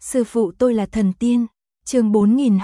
Sư phụ tôi là thần tiên. Chương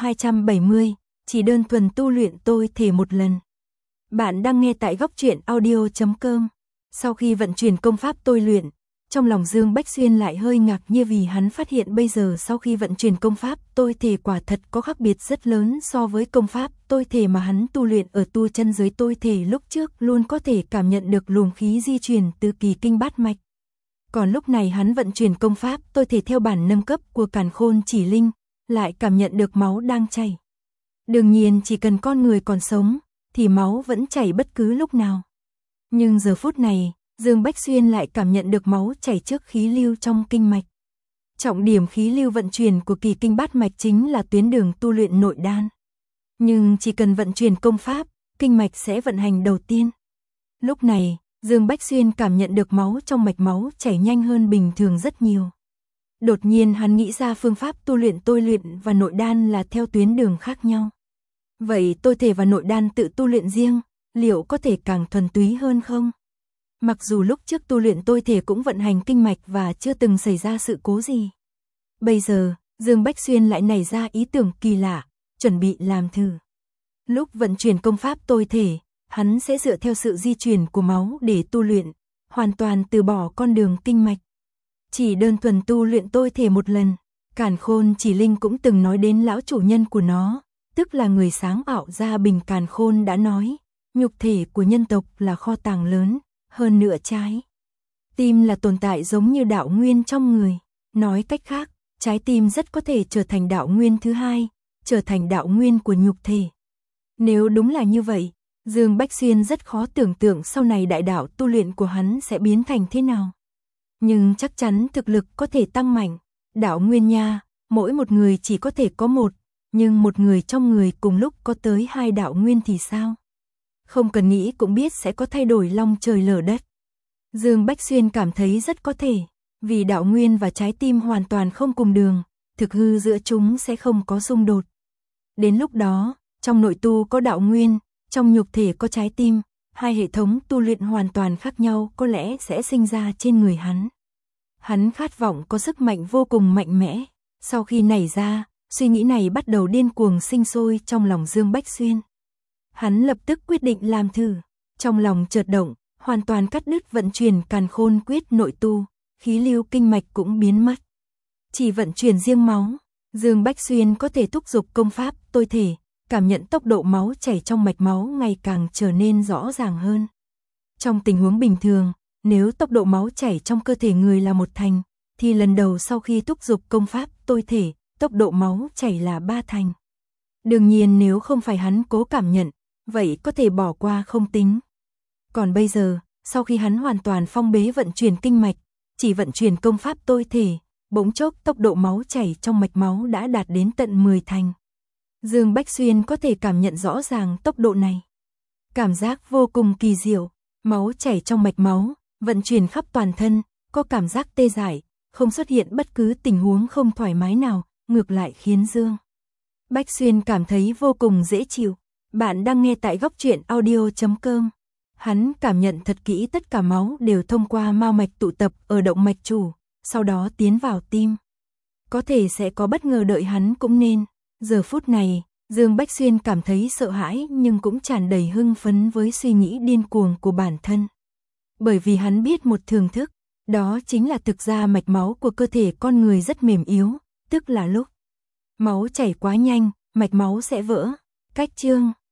4270, chỉ đơn thuần tu luyện tôi thể một lần. Bạn đang nghe tại góc truyện audio.com. Sau khi vận chuyển công pháp tôi luyện, trong lòng Dương Bách Xuyên lại hơi ngạc nhiên vì hắn phát hiện bây giờ sau khi vận chuyển công pháp tôi thể quả thật có khác biệt rất lớn so với công pháp tôi thể mà hắn tu luyện ở tu chân giới tôi thể lúc trước luôn có thể cảm nhận được luồng khí di chuyển từ kỳ kinh bát mạch. Còn lúc này hắn vận chuyển công pháp tôi thể theo bản nâng cấp của Càn Khôn Chỉ Linh, lại cảm nhận được máu đang chảy. Đương nhiên chỉ cần con người còn sống, thì máu vẫn chảy bất cứ lúc nào. Nhưng giờ phút này, Dương Bách Xuyên lại cảm nhận được máu chảy trước khí lưu trong kinh mạch. Trọng điểm khí lưu vận chuyển của kỳ kinh bát mạch chính là tuyến đường tu luyện nội đan. Nhưng chỉ cần vận chuyển công pháp, kinh mạch sẽ vận hành đầu tiên. Lúc này, Dương Bách Xuyên cảm nhận được máu trong mạch máu chảy nhanh hơn bình thường rất nhiều. Đột nhiên hắn nghĩ ra phương pháp tu luyện tôi luyện và nội đan là theo tuyến đường khác nhau. Vậy tôi thể và nội đan tự tu luyện riêng, liệu có thể càng thuần túy hơn không? Mặc dù lúc trước tu luyện tôi thể cũng vận hành kinh mạch và chưa từng xảy ra sự cố gì. Bây giờ, Dương Bách Xuyên lại nảy ra ý tưởng kỳ lạ, chuẩn bị làm thử. Lúc vận chuyển công pháp tôi thể, hắn sẽ dựa theo sự di chuyển của máu để tu luyện, hoàn toàn từ bỏ con đường kinh mạch. Chỉ đơn thuần tu luyện tôi thể một lần, Càn Khôn Chỉ Linh cũng từng nói đến lão chủ nhân của nó, tức là người sáng tạo ra bình Càn Khôn đã nói, nhục thể của nhân tộc là kho tàng lớn, hơn nữa trái tim là tồn tại giống như đạo nguyên trong người. Nói cách khác, trái tim rất có thể trở thành đạo nguyên thứ hai, trở thành đạo nguyên của nhục thể. Nếu đúng là như vậy, Dương Bách Xuyên rất khó tưởng tượng sau này đại đạo tu luyện của hắn sẽ biến thành thế nào. Nhưng chắc chắn thực lực có thể tăng mạnh. Đạo nguyên nha, mỗi một người chỉ có thể có một, nhưng một người trong người cùng lúc có tới hai đạo nguyên thì sao? Không cần nghĩ cũng biết sẽ có thay đổi long trời lở đất. Dương Bách Xuyên cảm thấy rất có thể, vì đạo nguyên và trái tim hoàn toàn không cùng đường, thực hư giữa chúng sẽ không có xung đột. Đến lúc đó, trong nội tu có đạo nguyên, trong nhục thể có trái tim, hai hệ thống tu luyện hoàn toàn khác nhau có lẽ sẽ sinh ra trên người hắn. Hắn khát vọng có sức mạnh vô cùng mạnh mẽ. Sau khi nảy ra, suy nghĩ này bắt đầu điên cuồng sinh sôi trong lòng Dương Bách Xuyên. Hắn lập tức quyết định làm thử. Trong lòng chợt động, hoàn toàn cắt đứt vận chuyển Càn Khôn quyết nội tu, khí lưu kinh mạch cũng biến mất. Chỉ vận chuyển riêng máu, Dương Bách Xuyên có thể thúc giục công pháp tôi thể, cảm nhận tốc độ máu chảy trong mạch máu ngày càng trở nên rõ ràng hơn. Trong tình huống bình thường, nếu tốc độ máu chảy trong cơ thể người là 1 thành, thì lần đầu sau khi thúc giục công pháp tôi thể, tốc độ máu chảy là 3 thành. Đương nhiên nếu không phải hắn cố cảm nhận, vậy có thể bỏ qua không tính. Còn bây giờ, sau khi hắn hoàn toàn phong bế vận chuyển kinh mạch, chỉ vận chuyển công pháp tôi thể, bỗng chốc tốc độ máu chảy trong mạch máu đã đạt đến tận 10 thành. Dương Bách Xuyên có thể cảm nhận rõ ràng tốc độ này. Cảm giác vô cùng kỳ diệu, máu chảy trong mạch máu, vận chuyển khắp toàn thân, có cảm giác tê dại, không xuất hiện bất cứ tình huống không thoải mái nào, ngược lại khiến Dương Bách Xuyên cảm thấy vô cùng dễ chịu. Bạn đang nghe tại góc truyện audio.com. Hắn cảm nhận thật kỹ tất cả máu đều thông qua mao mạch tụ tập ở động mạch chủ, sau đó tiến vào tim. Có thể sẽ có bất ngờ đợi hắn cũng nên. Giờ phút này, Dương Bách Xuyên cảm thấy sợ hãi nhưng cũng tràn đầy hưng phấn với suy nghĩ điên cuồng của bản thân. Bởi vì hắn biết một thưởng thức, đó chính là thực ra mạch máu của cơ thể con người rất mềm yếu, tức là lúc máu chảy quá nhanh, mạch máu sẽ vỡ. Cách chương